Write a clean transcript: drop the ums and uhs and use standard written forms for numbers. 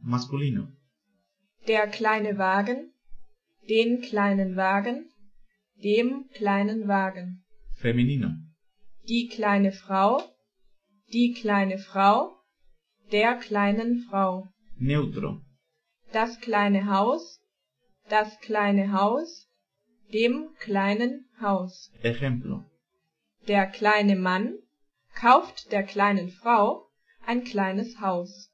masculino. Der kleine Wagen, den kleinen Wagen, dem kleinen Wagen. Femenino. Die kleine Frau, der kleinen Frau. Neutro. Das kleine Haus, dem kleinen Haus. Ejemplo. Der kleine Mann kauft der kleinen Frau ein kleines Haus.